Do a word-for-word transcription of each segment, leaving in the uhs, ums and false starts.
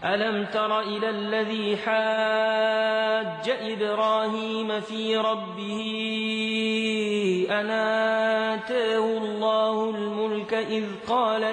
ألم تر إلى الذي حاج إبراهيم في ربه أن آتاه الله الملك إذ قال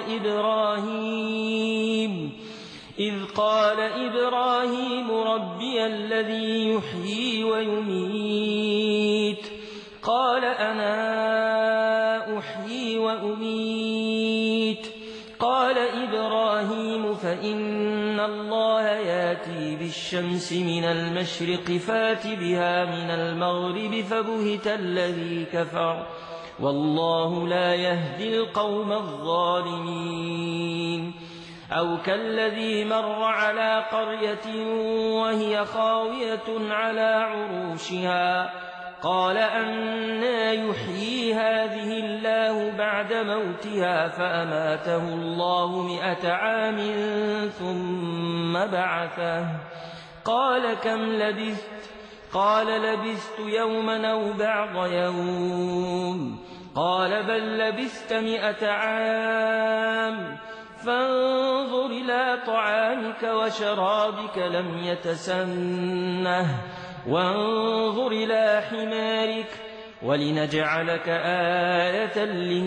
إبراهيم إذ قال إبراهيم ربي الذي يحيي ويميت قال أنا أحيي وأميت قال إبراهيم فإن الله ياتي بالشمس من المشرق فات بها من المغرب فبهت الذي كفر والله لا يهدي القوم الظالمين أو كالذي مر على قرية وهي خاوية على عروشها قال أنى يحيي هذه الله بعد موتها فأماته الله مئة عام ثم بعثه قال كم لبثت قال لبثت يوما أو بعض يوم قال بل لبثت مئة عام فانظر إلى طعامك وشرابك لم يتسنه وانظر إلى حمارك ولنجعلك آية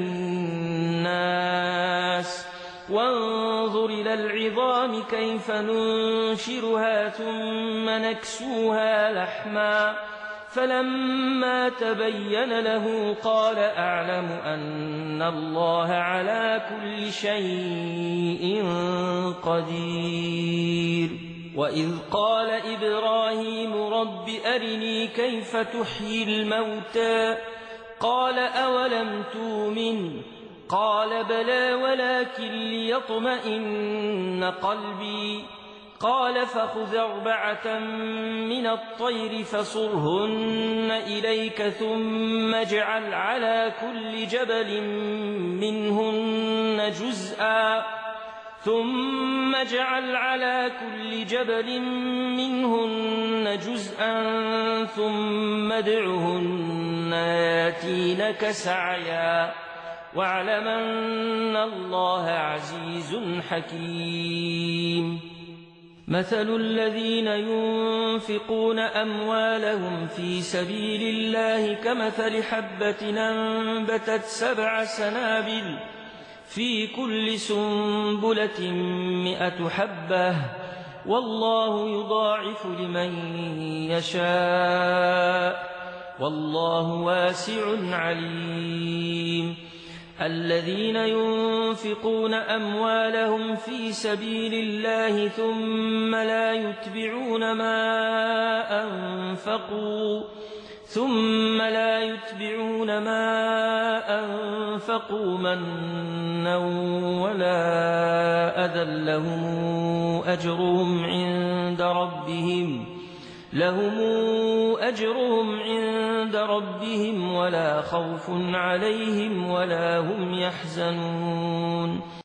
للناس وانظر إلى العظام كيف ننشرها ثم نكسوها لحما فلما تبين له قال أعلم أن الله على كل شيء قدير وإذ قال إبراهيم رب أرني كيف تحيي الموتى قال أولم تؤمن قال بلى ولكن ليطمئن قلبي قال فخذ أربعة من الطير فصرهن إليك ثم اجعل على كل جبل منهن جزءا ثم اجعل على كل جبل منهن جزءا ثم ادعهن ياتينك سعيا واعلم أن الله عزيز حكيم مثل الذين ينفقون أموالهم في سبيل الله كمثل حبة أنبتت سبع سنابل في كل سنبلة مئة حبة والله يضاعف لمن يشاء والله واسع عليم الذين ينفقون أموالهم في سبيل الله ثم لا يتبعون ما أنفقوا ثم لا يتبعون ما أنفقوا منا ولا أذى لهم أجرهم عند ربهم لهم أجرهم عند ربهم ولا خوف عليهم ولا هم يحزنون